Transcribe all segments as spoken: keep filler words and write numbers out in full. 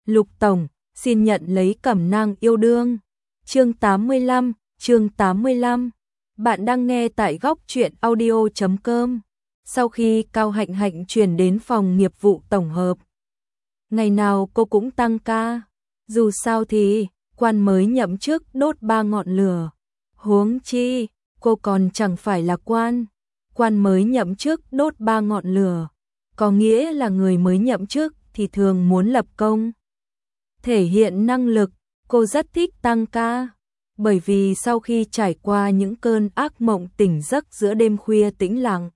Lục Tổng, xin nhận lấy cẩm nang yêu đương. Chương tám mươi lăm, chương tám mươi lăm. Bạn đang nghe tại góc truyện audio chấm com. Sau khi Cao Hạnh Hạnh chuyển đến phòng nghiệp vụ tổng hợp, ngày nào cô cũng tăng ca. Dù sao thì, quan mới nhậm chức đốt ba ngọn lửa. Huống chi, cô còn chẳng phải là quan. Quan mới nhậm chức đốt ba ngọn lửa, có nghĩa là người mới nhậm chức thì thường muốn lập công, thể hiện năng lực. Cô rất thích tăng ca, bởi vì sau khi trải qua những cơn ác mộng tỉnh giấc giữa đêm khuya tĩnh lặng,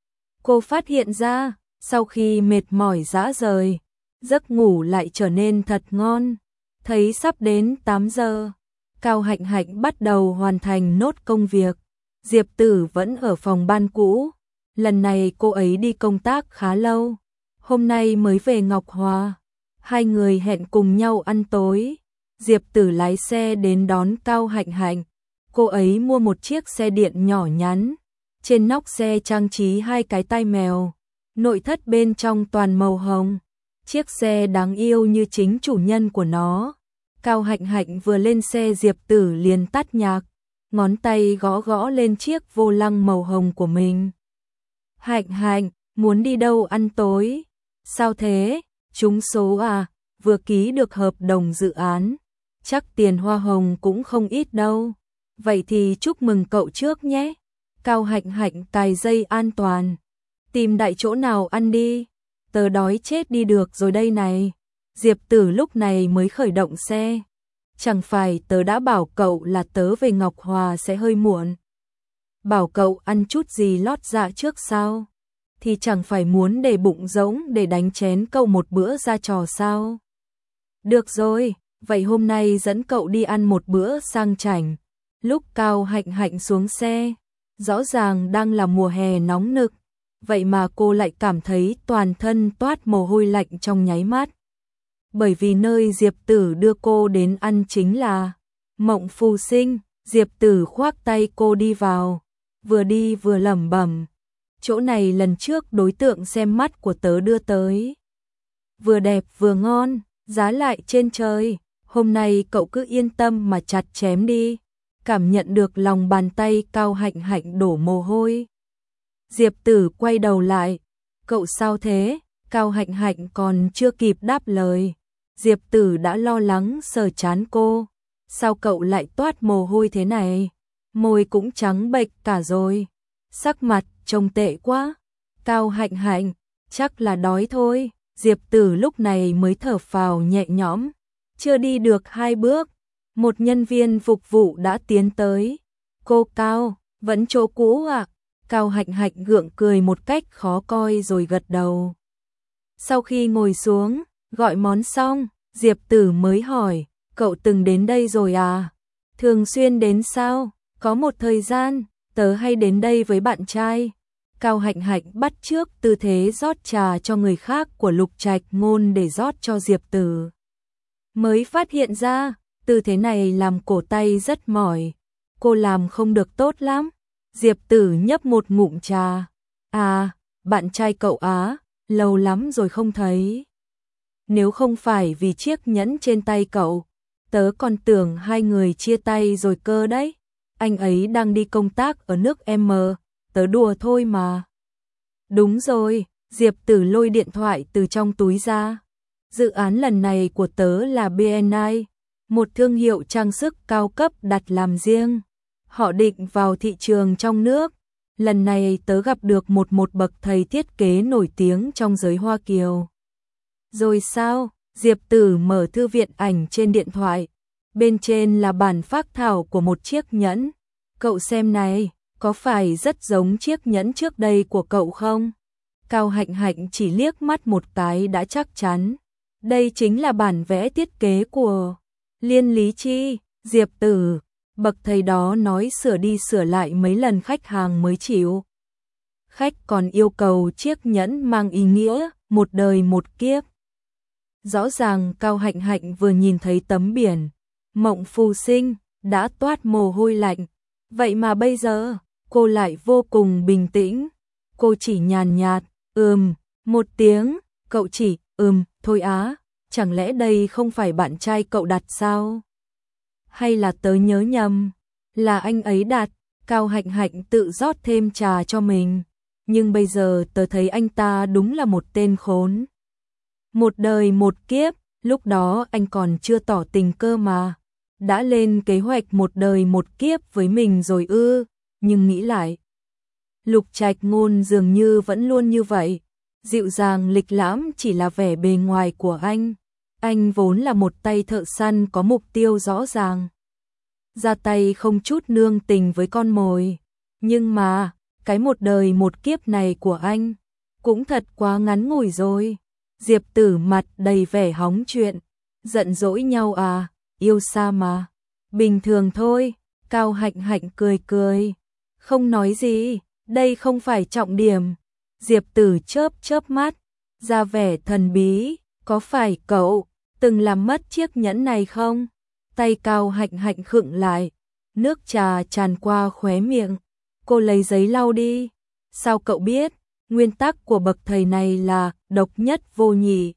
cô phát hiện ra, sau khi mệt mỏi rã rời, giấc ngủ lại trở nên thật ngon. Thấy sắp đến tám giờ, Cao Hạnh Hạnh bắt đầu hoàn thành nốt công việc. Diệp Tử vẫn ở phòng ban cũ. Lần này cô ấy đi công tác khá lâu, hôm nay mới về Ngọc Hòa. Hai người hẹn cùng nhau ăn tối. Diệp Tử lái xe đến đón Cao Hạnh Hạnh. Cô ấy mua một chiếc xe điện nhỏ nhắn. Trên nóc xe trang trí hai cái tai mèo. Nội thất bên trong toàn màu hồng. Chiếc xe đáng yêu như chính chủ nhân của nó. Cao Hạnh Hạnh vừa lên xe, Diệp Tử liền tắt nhạc, ngón tay gõ gõ lên chiếc vô lăng màu hồng của mình. Hạnh Hạnh, muốn đi đâu ăn tối? Sao thế? Trúng số à? Vừa ký được hợp đồng dự án, chắc tiền hoa hồng cũng không ít đâu. Vậy thì chúc mừng cậu trước nhé. Cao Hạnh Hạnh cài dây an toàn. Tìm đại chỗ nào ăn đi, tớ đói chết đi được rồi đây này. Diệp Tử lúc này mới khởi động xe. Chẳng phải tớ đã bảo cậu là tớ về Ngọc Hòa sẽ hơi muộn. Bảo cậu ăn chút gì lót dạ trước sao? Thì chẳng phải muốn để bụng rỗng để đánh chén cậu một bữa ra trò sao? Được rồi, vậy hôm nay dẫn cậu đi ăn một bữa sang chảnh. Lúc Cao Hạnh Hạnh xuống xe, rõ ràng đang là mùa hè nóng nực, vậy mà cô lại cảm thấy toàn thân toát mồ hôi lạnh trong nháy mắt. Bởi vì nơi Diệp Tử đưa cô đến ăn chính là Mộng Phù Sinh. Diệp Tử khoác tay cô đi vào, vừa đi vừa lẩm bẩm, chỗ này lần trước đối tượng xem mắt của tớ đưa tới, vừa đẹp vừa ngon, giá lại trên trời. Hôm nay cậu cứ yên tâm mà chặt chém đi. Cảm nhận được lòng bàn tay Cao Hạnh Hạnh đổ mồ hôi, Diệp Tử quay đầu lại. Cậu sao thế? Cao Hạnh Hạnh còn chưa kịp đáp lời, Diệp Tử đã lo lắng sờ trán cô. Sao cậu lại toát mồ hôi thế này? Môi cũng trắng bệch cả rồi, sắc mặt trông tệ quá. Cao Hạnh Hạnh, chắc là đói thôi. Diệp Tử lúc này mới thở phào nhẹ nhõm. Chưa đi được hai bước, một nhân viên phục vụ đã tiến tới. Cô Cao, vẫn chỗ cũ à? Cao Hạnh Hạnh gượng cười một cách khó coi rồi gật đầu. Sau khi ngồi xuống, gọi món xong, Diệp Tử mới hỏi, cậu từng đến đây rồi à? Thường xuyên đến sao? Có một thời gian, tớ hay đến đây với bạn trai. Cao Hạnh Hạnh bắt chước tư thế rót trà cho người khác của Lục Trạch Ngôn để rót cho Diệp Tử. Mới phát hiện ra, tư thế này làm cổ tay rất mỏi. Cô làm không được tốt lắm. Diệp Tử nhấp một ngụm trà. À, bạn trai cậu á, lâu lắm rồi không thấy. Nếu không phải vì chiếc nhẫn trên tay cậu, tớ còn tưởng hai người chia tay rồi cơ đấy. Anh ấy đang đi công tác ở nước M, tớ đùa thôi mà. Đúng rồi, Diệp Tử lôi điện thoại từ trong túi ra. Dự án lần này của tớ là bê en i, một thương hiệu trang sức cao cấp đặt làm riêng. Họ định vào thị trường trong nước. Lần này tớ gặp được một một bậc thầy thiết kế nổi tiếng trong giới Hoa Kiều. Rồi sao? Diệp Tử mở thư viện ảnh trên điện thoại. Bên trên là bản phác thảo của một chiếc nhẫn. Cậu xem này, có phải rất giống chiếc nhẫn trước đây của cậu không? Cao Hạnh Hạnh chỉ liếc mắt một cái đã chắc chắn. Đây chính là bản vẽ thiết kế của Liên Lý Chi. Diệp Tử, bậc thầy đó nói sửa đi sửa lại mấy lần khách hàng mới chịu. Khách còn yêu cầu chiếc nhẫn mang ý nghĩa một đời một kiếp. Rõ ràng Cao Hạnh Hạnh vừa nhìn thấy tấm biển Mộng Phù Sinh đã toát mồ hôi lạnh. Vậy mà bây giờ, cô lại vô cùng bình tĩnh. Cô chỉ nhàn nhạt, ừm, một tiếng. Cậu chỉ, ừm, thôi á. chẳng lẽ đây không phải bạn trai cậu đặt sao? Hay là tớ nhớ nhầm, là anh ấy đặt? Cao Hạnh Hạnh tự rót thêm trà cho mình, nhưng bây giờ tớ thấy anh ta đúng là một tên khốn. Một đời một kiếp, lúc đó anh còn chưa tỏ tình cơ mà, đã lên kế hoạch một đời một kiếp với mình rồi ư? Nhưng nghĩ lại, Lục Trạch Ngôn dường như vẫn luôn như vậy, dịu dàng lịch lãm chỉ là vẻ bề ngoài của anh. Anh vốn là một tay thợ săn có mục tiêu rõ ràng, ra tay không chút nương tình với con mồi. Nhưng mà, cái một đời một kiếp này của anh cũng thật quá ngắn ngủi rồi. Diệp Tử mặt đầy vẻ hóng chuyện, giận dỗi nhau à, yêu xa mà. Bình thường thôi, Cao Hạnh Hạnh cười cười, không nói gì, đây không phải trọng điểm. Diệp Tử chớp chớp mắt, ra vẻ thần bí, có phải cậu từng làm mất chiếc nhẫn này không? Tay Cao Hạnh Hạnh khựng lại, nước trà tràn qua khóe miệng. Cô lấy giấy lau đi. Sao cậu biết? Nguyên tắc của bậc thầy này là độc nhất vô nhị.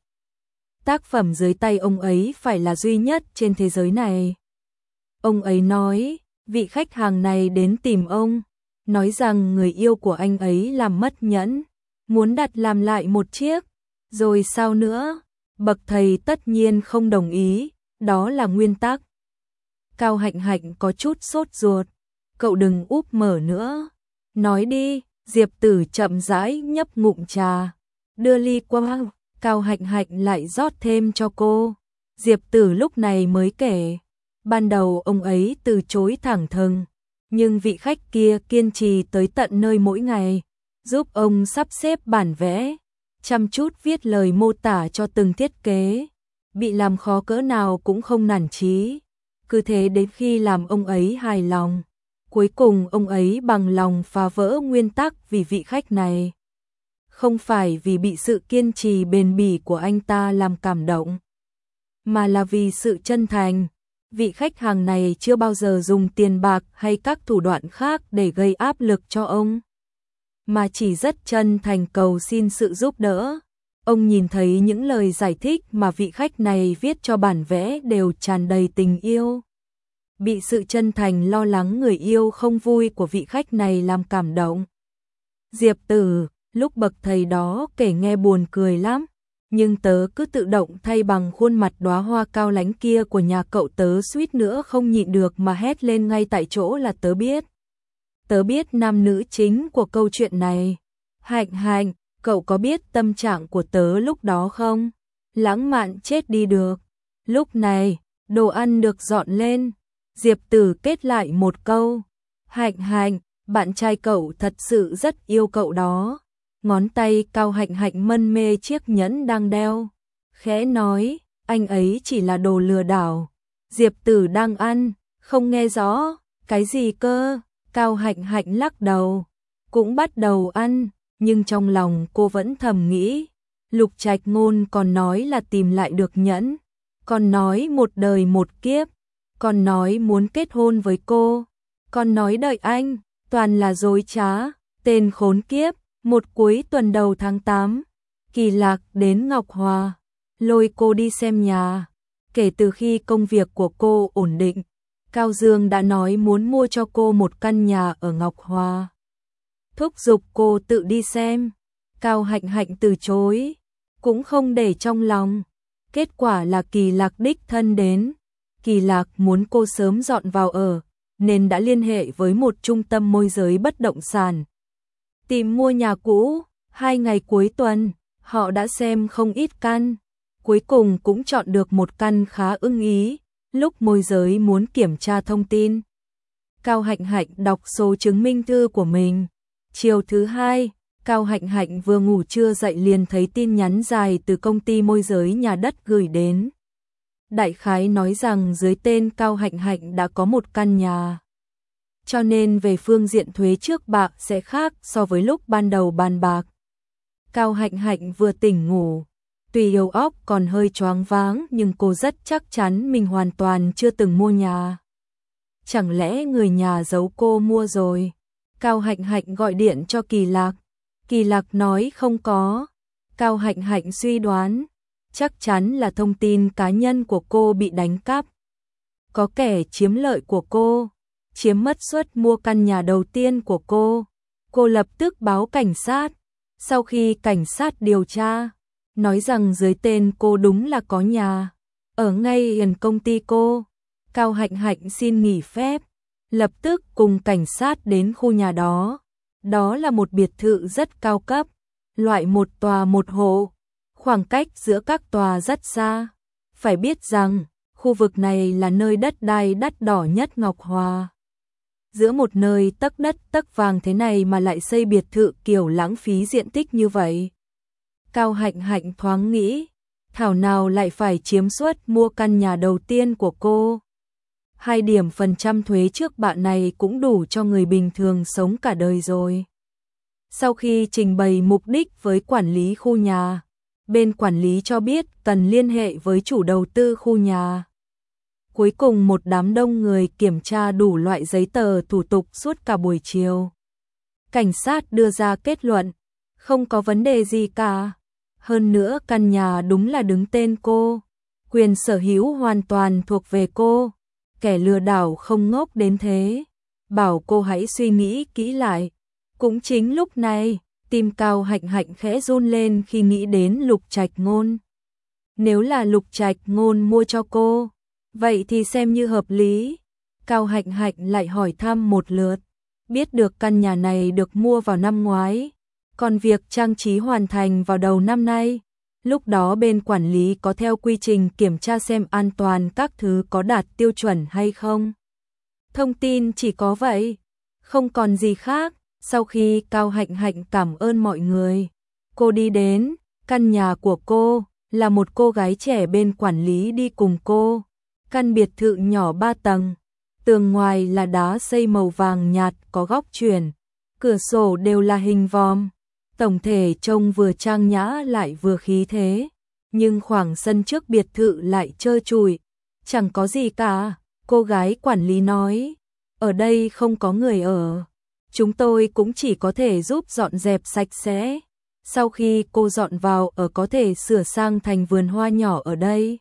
Tác phẩm dưới tay ông ấy phải là duy nhất trên thế giới này. Ông ấy nói, vị khách hàng này đến tìm ông, nói rằng người yêu của anh ấy làm mất nhẫn, muốn đặt làm lại một chiếc. Rồi sao nữa? Bậc thầy tất nhiên không đồng ý, đó là nguyên tắc. Cao Hạnh Hạnh có chút sốt ruột, cậu đừng úp mở nữa. Nói đi. Diệp Tử chậm rãi nhấp ngụm trà, đưa ly qua, Cao Hạnh Hạnh lại rót thêm cho cô. Diệp Tử lúc này mới kể, ban đầu ông ấy từ chối thẳng thừng, nhưng vị khách kia kiên trì tới tận nơi mỗi ngày, giúp ông sắp xếp bản vẽ, chăm chút viết lời mô tả cho từng thiết kế, bị làm khó cỡ nào cũng không nản chí. Cứ thế đến khi làm ông ấy hài lòng, cuối cùng ông ấy bằng lòng phá vỡ nguyên tắc vì vị khách này. Không phải vì bị sự kiên trì bền bỉ của anh ta làm cảm động, mà là vì sự chân thành. Vị khách hàng này chưa bao giờ dùng tiền bạc hay các thủ đoạn khác để gây áp lực cho ông, mà chỉ rất chân thành cầu xin sự giúp đỡ. Ông nhìn thấy những lời giải thích mà vị khách này viết cho bản vẽ đều tràn đầy tình yêu. Bị sự chân thành lo lắng người yêu không vui của vị khách này làm cảm động. Diệp Tử, lúc bậc thầy đó kể nghe buồn cười lắm, nhưng tớ cứ tự động thay bằng khuôn mặt đóa hoa cao lãnh kia của nhà cậu. Tớ suýt nữa không nhịn được mà hét lên ngay tại chỗ là tớ biết. Tớ biết nam nữ chính của câu chuyện này. Hạnh Hạnh, cậu có biết tâm trạng của tớ lúc đó không? Lãng mạn chết đi được. Lúc này, đồ ăn được dọn lên. Diệp Tử kết lại một câu. Hạnh Hạnh, bạn trai cậu thật sự rất yêu cậu đó. Ngón tay Cao Hạnh Hạnh mân mê chiếc nhẫn đang đeo, khẽ nói, anh ấy chỉ là đồ lừa đảo. Diệp Tử đang ăn, không nghe rõ, cái gì cơ? Cao Hạnh Hạnh lắc đầu, cũng bắt đầu ăn, nhưng trong lòng cô vẫn thầm nghĩ, Lục Trạch Ngôn còn nói là tìm lại được nhẫn, còn nói một đời một kiếp, còn nói muốn kết hôn với cô, còn nói đợi anh, toàn là dối trá, tên khốn kiếp. Một cuối tuần đầu tháng tám, Kỳ Lạc đến Ngọc Hòa, lôi cô đi xem nhà. Kể từ khi công việc của cô ổn định, Cao Dương đã nói muốn mua cho cô một căn nhà ở Ngọc Hòa. Thúc giục cô tự đi xem. Cao Hạnh Hạnh từ chối, cũng không để trong lòng. Kết quả là Kỳ Lạc đích thân đến. Kỳ Lạc muốn cô sớm dọn vào ở, nên đã liên hệ với một trung tâm môi giới bất động sản. Tìm mua nhà cũ, hai ngày cuối tuần, họ đã xem không ít căn, cuối cùng cũng chọn được một căn khá ưng ý. Lúc môi giới muốn kiểm tra thông tin, Cao Hạnh Hạnh đọc số chứng minh thư của mình. Chiều thứ hai, Cao Hạnh Hạnh vừa ngủ trưa dậy liền thấy tin nhắn dài từ công ty môi giới nhà đất gửi đến. Đại khái nói rằng dưới tên Cao Hạnh Hạnh đã có một căn nhà, cho nên về phương diện thuế trước bạ sẽ khác so với lúc ban đầu bàn bạc. Cao Hạnh Hạnh vừa tỉnh ngủ, tuy đầu óc còn hơi choáng váng nhưng cô rất chắc chắn mình hoàn toàn chưa từng mua nhà. Chẳng lẽ người nhà giấu cô mua rồi? Cao Hạnh Hạnh gọi điện cho Kỳ Lạc. Kỳ Lạc nói không có. Cao Hạnh Hạnh suy đoán, chắc chắn là thông tin cá nhân của cô bị đánh cắp. Có kẻ chiếm lợi của cô, chiếm mất suất mua căn nhà đầu tiên của cô. Cô lập tức báo cảnh sát. Sau khi cảnh sát điều tra, nói rằng dưới tên cô đúng là có nhà ở ngay gần công ty cô, Cao Hạnh Hạnh xin nghỉ phép, lập tức cùng cảnh sát đến khu nhà đó. Đó là một biệt thự rất cao cấp, loại một tòa một hộ, khoảng cách giữa các tòa rất xa. Phải biết rằng, khu vực này là nơi đất đai đắt đỏ nhất Ngọc Hòa. Giữa một nơi tấc đất tấc vàng thế này mà lại xây biệt thự kiểu lãng phí diện tích như vậy. Cao Hạnh Hạnh thoáng nghĩ, thảo nào lại phải chiếm suất mua căn nhà đầu tiên của cô. Hai điểm phần trăm thuế trước bạ này cũng đủ cho người bình thường sống cả đời rồi. Sau khi trình bày mục đích với quản lý khu nhà, bên quản lý cho biết cần liên hệ với chủ đầu tư khu nhà. Cuối cùng một đám đông người kiểm tra đủ loại giấy tờ thủ tục suốt cả buổi chiều. Cảnh sát đưa ra kết luận, không có vấn đề gì cả. Hơn nữa căn nhà đúng là đứng tên cô, quyền sở hữu hoàn toàn thuộc về cô. Kẻ lừa đảo không ngốc đến thế, bảo cô hãy suy nghĩ kỹ lại. Cũng chính lúc này, tim Cao Hạnh Hạnh khẽ run lên khi nghĩ đến Lục Trạch Ngôn. Nếu là Lục Trạch Ngôn mua cho cô, vậy thì xem như hợp lý. Cao Hạnh Hạnh lại hỏi thăm một lượt, biết được căn nhà này được mua vào năm ngoái, còn việc trang trí hoàn thành vào đầu năm nay. Lúc đó bên quản lý có theo quy trình kiểm tra xem an toàn các thứ có đạt tiêu chuẩn hay không. Thông tin chỉ có vậy, không còn gì khác. Sau khi Cao Hạnh Hạnh cảm ơn mọi người, cô đi đến căn nhà của cô, là một cô gái trẻ bên quản lý đi cùng cô. Căn biệt thự nhỏ ba tầng, tường ngoài là đá xây màu vàng nhạt có góc chuyển, cửa sổ đều là hình vòm. Tổng thể trông vừa trang nhã lại vừa khí thế, nhưng khoảng sân trước biệt thự lại trơ trụi, chẳng có gì cả. Cô gái quản lý nói, ở đây không có người ở, chúng tôi cũng chỉ có thể giúp dọn dẹp sạch sẽ. Sau khi cô dọn vào ở có thể sửa sang thành vườn hoa nhỏ ở đây.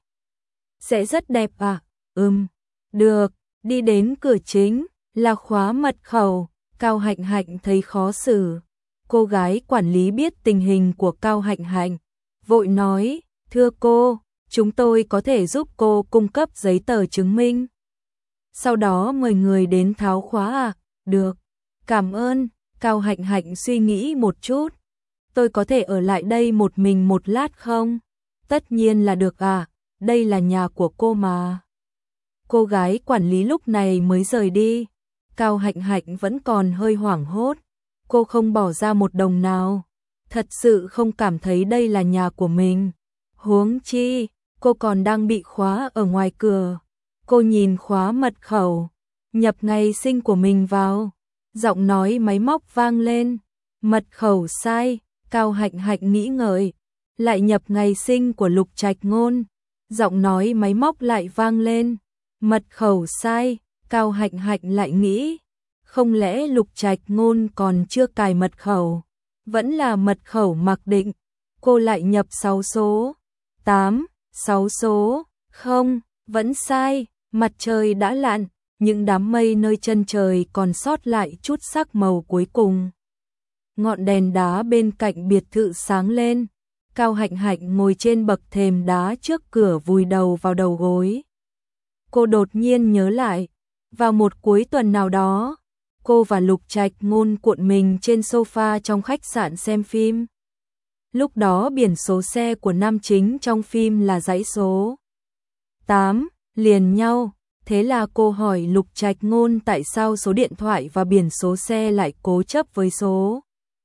Sẽ rất đẹp à? Ừm, được. Đi đến cửa chính, là khóa mật khẩu. Cao Hạnh Hạnh thấy khó xử. Cô gái quản lý biết tình hình của Cao Hạnh Hạnh, vội nói, thưa cô, chúng tôi có thể giúp cô cung cấp giấy tờ chứng minh. Sau đó mời người đến tháo khóa à? Được, cảm ơn. Cao Hạnh Hạnh suy nghĩ một chút. Tôi có thể ở lại đây một mình một lát không? Tất nhiên là được à, đây là nhà của cô mà. Cô gái quản lý lúc này mới rời đi. Cao Hạnh Hạnh vẫn còn hơi hoảng hốt. Cô không bỏ ra một đồng nào, thật sự không cảm thấy đây là nhà của mình. Huống chi, cô còn đang bị khóa ở ngoài cửa. Cô nhìn khóa mật khẩu, nhập ngày sinh của mình vào. Giọng nói máy móc vang lên, mật khẩu sai. Cao Hạnh Hạnh nghĩ ngợi, lại nhập ngày sinh của Lục Trạch Ngôn. Giọng nói máy móc lại vang lên, mật khẩu sai. Cao Hạnh Hạnh lại nghĩ, không lẽ Lục Trạch Ngôn còn chưa cài mật khẩu, vẫn là mật khẩu mặc định. Cô lại nhập sáu số, tám, sáu số, không, vẫn sai. Mặt trời đã lặn, những đám mây nơi chân trời còn sót lại chút sắc màu cuối cùng. Ngọn đèn đá bên cạnh biệt thự sáng lên. Cao Hạnh Hạnh ngồi trên bậc thềm đá trước cửa vùi đầu vào đầu gối. Cô đột nhiên nhớ lại, vào một cuối tuần nào đó, cô và Lục Trạch Ngôn cuộn mình trên sofa trong khách sạn xem phim. Lúc đó biển số xe của nam chính trong phim là dãy số tám, liền nhau. Thế là cô hỏi Lục Trạch Ngôn tại sao số điện thoại và biển số xe lại cố chấp với số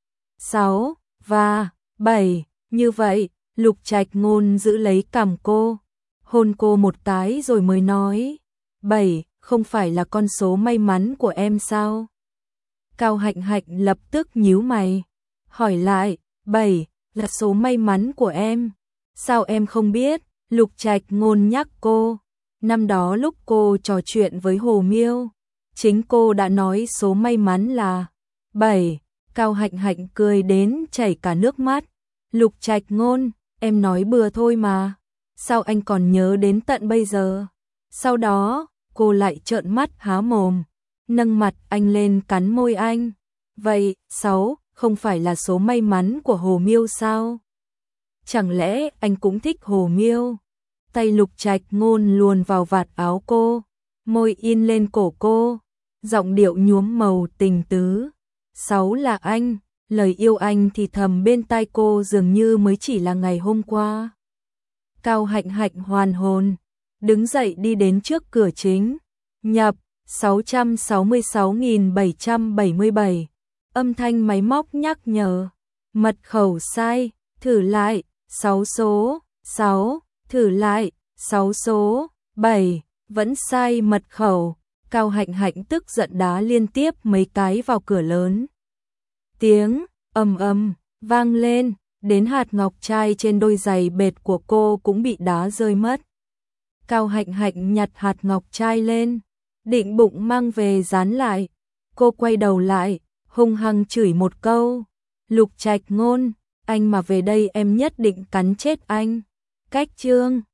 sáu và bảy. Như vậy, Lục Trạch Ngôn giữ lấy cằm cô, hôn cô một cái rồi mới nói, bảy, không phải là con số may mắn của em sao? Cao Hạnh Hạnh lập tức nhíu mày, hỏi lại, bảy, là số may mắn của em. Sao em không biết? Lục Trạch Ngôn nhắc cô, năm đó lúc cô trò chuyện với Hồ Miêu, chính cô đã nói số may mắn là bảy. Cao Hạnh Hạnh cười đến chảy cả nước mắt. Lục Trạch Ngôn, em nói bừa thôi mà, sao anh còn nhớ đến tận bây giờ? Sau đó, cô lại trợn mắt há mồm, nâng mặt anh lên cắn môi anh. Vậy, sáu không phải là số may mắn của Hồ Miêu sao? Chẳng lẽ anh cũng thích Hồ Miêu? Tay Lục Trạch Ngôn luồn vào vạt áo cô, môi in lên cổ cô, giọng điệu nhuốm màu tình tứ. Sáu là anh, lời yêu anh thì thầm bên tai cô dường như mới chỉ là ngày hôm qua. Cao Hạnh Hạnh hoàn hồn, đứng dậy đi đến trước cửa chính, nhập sáu trăm sáu mươi sáu nghìn bảy trăm bảy mươi bảy. Âm thanh máy móc nhắc nhở, mật khẩu sai, thử lại, sáu số, sáu, thử lại, sáu số, bảy, vẫn sai mật khẩu. Cao Hạnh Hạnh tức giận đá liên tiếp mấy cái vào cửa lớn. Tiếng ầm ầm vang lên, đến hạt ngọc trai trên đôi giày bệt của cô cũng bị đá rơi mất. Cao Hạnh Hạnh nhặt hạt ngọc trai lên, định bụng mang về dán lại. Cô quay đầu lại, hung hăng chửi một câu, Lục Trạch Ngôn, anh mà về đây em nhất định cắn chết anh. Cách chương